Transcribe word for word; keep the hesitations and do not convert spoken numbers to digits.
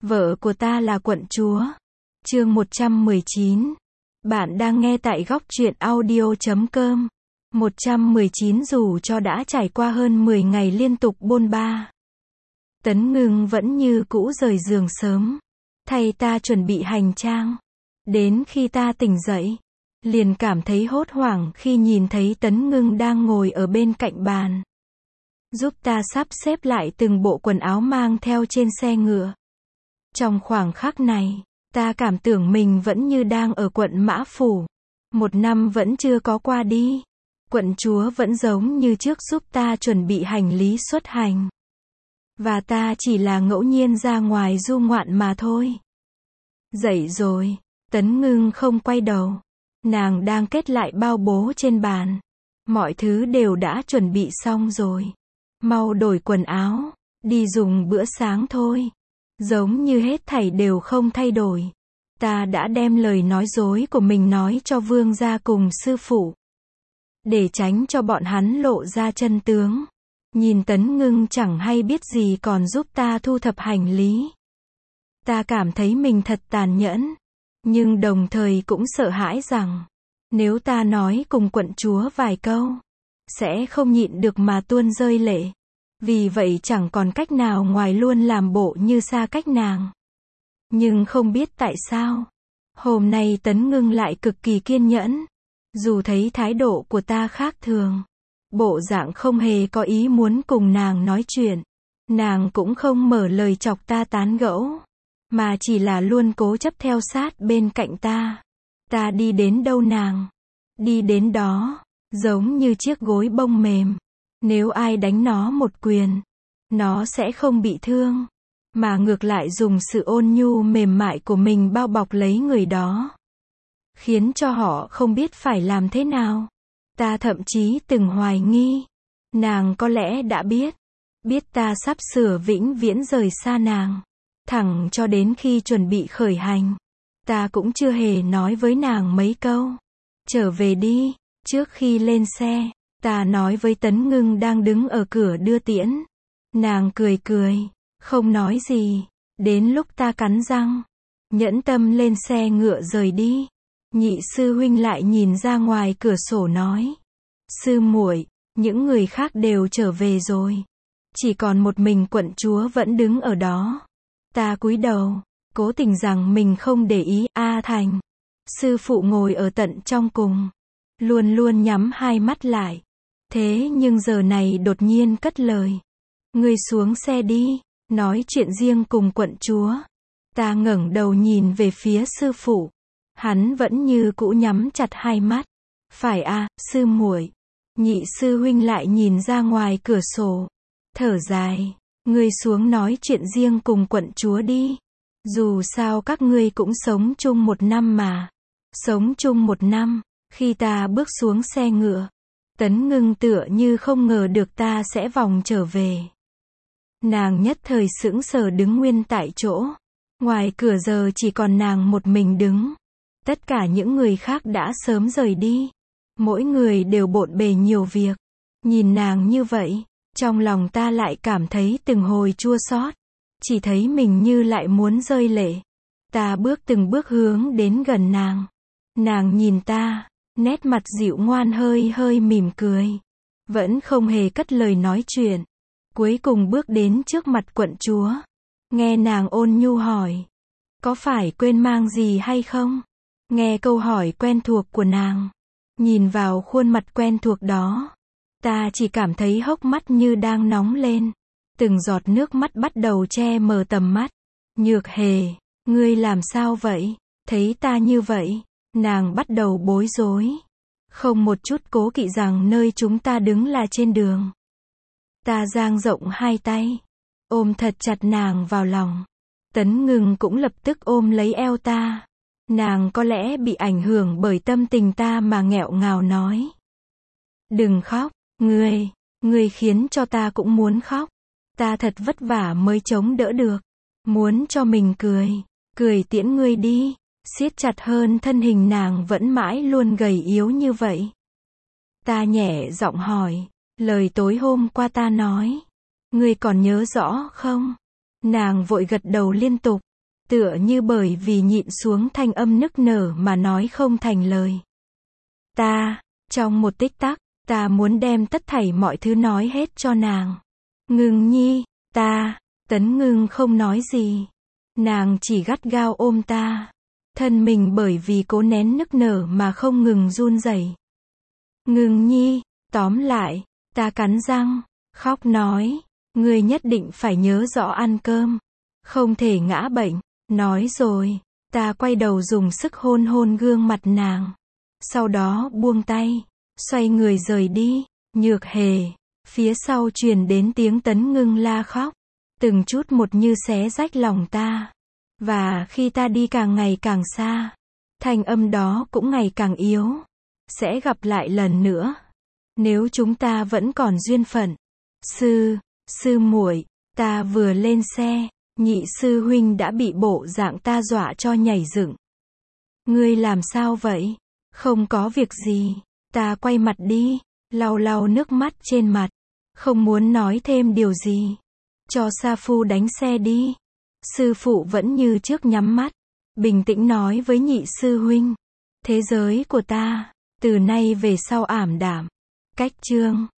Vợ của ta là quận chúa. Chương một trăm mười chín. Bạn đang nghe tại góc truyện audio chấm com. một trăm mười chín Dù cho đã trải qua hơn mười ngày liên tục bôn ba, Tấn Ngưng vẫn như cũ rời giường sớm, thay ta chuẩn bị hành trang. Đến khi ta tỉnh dậy, liền cảm thấy hốt hoảng khi nhìn thấy Tấn Ngưng đang ngồi ở bên cạnh bàn, giúp ta sắp xếp lại từng bộ quần áo mang theo trên xe ngựa. Trong khoảnh khắc này, ta cảm tưởng mình vẫn như đang ở quận Mã Phủ. Một năm vẫn chưa có qua đi. Quận chúa vẫn giống như trước giúp ta chuẩn bị hành lý xuất hành. Và ta chỉ là ngẫu nhiên ra ngoài du ngoạn mà thôi. Dậy rồi, Tấn Ngưng không quay đầu. Nàng đang kết lại bao bố trên bàn. Mọi thứ đều đã chuẩn bị xong rồi. Mau đổi quần áo, đi dùng bữa sáng thôi. Giống như hết thảy đều không thay đổi. Ta đã đem lời nói dối của mình nói cho vương gia cùng sư phụ, để tránh cho bọn hắn lộ ra chân tướng. Nhìn Tấn Ngưng chẳng hay biết gì còn giúp ta thu thập hành lý. Ta cảm thấy mình thật tàn nhẫn, nhưng đồng thời cũng sợ hãi rằng, nếu ta nói cùng quận chúa vài câu, sẽ không nhịn được mà tuôn rơi lệ. Vì vậy chẳng còn cách nào ngoài luôn làm bộ như xa cách nàng. Nhưng không biết tại sao, hôm nay Tấn Ngưng lại cực kỳ kiên nhẫn. Dù thấy thái độ của ta khác thường, bộ dạng không hề có ý muốn cùng nàng nói chuyện, nàng cũng không mở lời chọc ta tán gẫu, mà chỉ là luôn cố chấp theo sát bên cạnh ta. Ta đi đến đâu nàng đi đến đó, giống như chiếc gối bông mềm. Nếu ai đánh nó một quyền, nó sẽ không bị thương, mà ngược lại dùng sự ôn nhu mềm mại của mình bao bọc lấy người đó, khiến cho họ không biết phải làm thế nào. Ta thậm chí từng hoài nghi, nàng có lẽ đã biết, biết ta sắp sửa vĩnh viễn rời xa nàng. Thẳng cho đến khi chuẩn bị khởi hành, ta cũng chưa hề nói với nàng mấy câu. Trở về đi. Trước khi lên xe, ta nói với Tấn Ngưng đang đứng ở cửa đưa tiễn. Nàng cười cười, không nói gì. Đến lúc ta cắn răng, nhẫn tâm lên xe ngựa rời đi, nhị sư huynh lại nhìn ra ngoài cửa sổ nói: "Sư muội, những người khác đều trở về rồi, chỉ còn một mình quận chúa vẫn đứng ở đó." Ta cúi đầu, cố tình rằng mình không để ý. A Thành, sư phụ ngồi ở tận trong cùng, luôn luôn nhắm hai mắt lại. Thế nhưng giờ này đột nhiên cất lời: "Ngươi xuống xe đi, nói chuyện riêng cùng quận chúa." Ta ngẩng đầu nhìn về phía sư phụ. Hắn vẫn như cũ nhắm chặt hai mắt. "Phải à, sư muội." Nhị sư huynh lại nhìn ra ngoài cửa sổ, thở dài: "Ngươi xuống nói chuyện riêng cùng quận chúa đi. Dù sao các ngươi cũng sống chung một năm mà." Sống chung một năm. Khi ta bước xuống xe ngựa, Tấn Ngưng tựa như không ngờ được ta sẽ vòng trở về. Nàng nhất thời sững sờ đứng nguyên tại chỗ. Ngoài cửa giờ chỉ còn nàng một mình đứng. Tất cả những người khác đã sớm rời đi. Mỗi người đều bộn bề nhiều việc. Nhìn nàng như vậy, trong lòng ta lại cảm thấy từng hồi chua xót. Chỉ thấy mình như lại muốn rơi lệ. Ta bước từng bước hướng đến gần nàng. Nàng nhìn ta, nét mặt dịu ngoan hơi hơi mỉm cười, vẫn không hề cất lời nói chuyện. Cuối cùng bước đến trước mặt quận chúa, nghe nàng ôn nhu hỏi: "Có phải quên mang gì hay không?" Nghe câu hỏi quen thuộc của nàng, nhìn vào khuôn mặt quen thuộc đó, ta chỉ cảm thấy hốc mắt như đang nóng lên. Từng giọt nước mắt bắt đầu che mờ tầm mắt. "Nhược Hề, ngươi làm sao vậy?" Thấy ta như vậy, nàng bắt đầu bối rối, không một chút cố kỵ rằng nơi chúng ta đứng là trên đường. Ta dang rộng hai tay, ôm thật chặt nàng vào lòng. Tấn Ngưng cũng lập tức ôm lấy eo ta. Nàng có lẽ bị ảnh hưởng bởi tâm tình ta mà nghẹo ngào nói: "Đừng khóc, ngươi, ngươi khiến cho ta cũng muốn khóc." Ta thật vất vả mới chống đỡ được, muốn cho mình cười, cười tiễn ngươi đi. Siết chặt hơn thân hình nàng vẫn mãi luôn gầy yếu như vậy. Ta nhẹ giọng hỏi, lời tối hôm qua ta nói, ngươi còn nhớ rõ không? Nàng vội gật đầu liên tục. tựa như bởi vì nhịn xuống thanh âm nức nở mà nói không thành lời. Ta, trong một tích tắc, ta muốn đem tất thảy mọi thứ nói hết cho nàng. Ngưng nhi, ta, Tấn Ngưng không nói gì. Nàng chỉ gắt gao ôm ta. Thân mình bởi vì cố nén nức nở mà không ngừng run rẩy. Ngưng nhi, tóm lại, ta cắn răng, khóc nói, ngươi nhất định phải nhớ rõ ăn cơm. Không thể ngã bệnh. Nói rồi, ta quay đầu dùng sức hôn hôn gương mặt nàng. Sau đó buông tay, xoay người rời đi. Nhược Hề, phía sau truyền đến tiếng Tấn Ngưng la khóc. Từng chút một như xé rách lòng ta. Và khi ta đi càng ngày càng xa, thanh âm đó cũng ngày càng yếu. Sẽ gặp lại lần nữa. Nếu chúng ta vẫn còn duyên phận. Sư, sư muội, ta vừa lên xe, nhị sư huynh đã bị bộ dạng ta dọa cho nhảy dựng. Ngươi làm sao vậy? Không có việc gì. Ta quay mặt đi, lau lau nước mắt trên mặt. Không muốn nói thêm điều gì. Cho Sa Phu đánh xe đi. Sư phụ vẫn như trước nhắm mắt. Bình tĩnh nói với nhị sư huynh. Thế giới của ta, từ nay về sau ảm đạm. Cách chương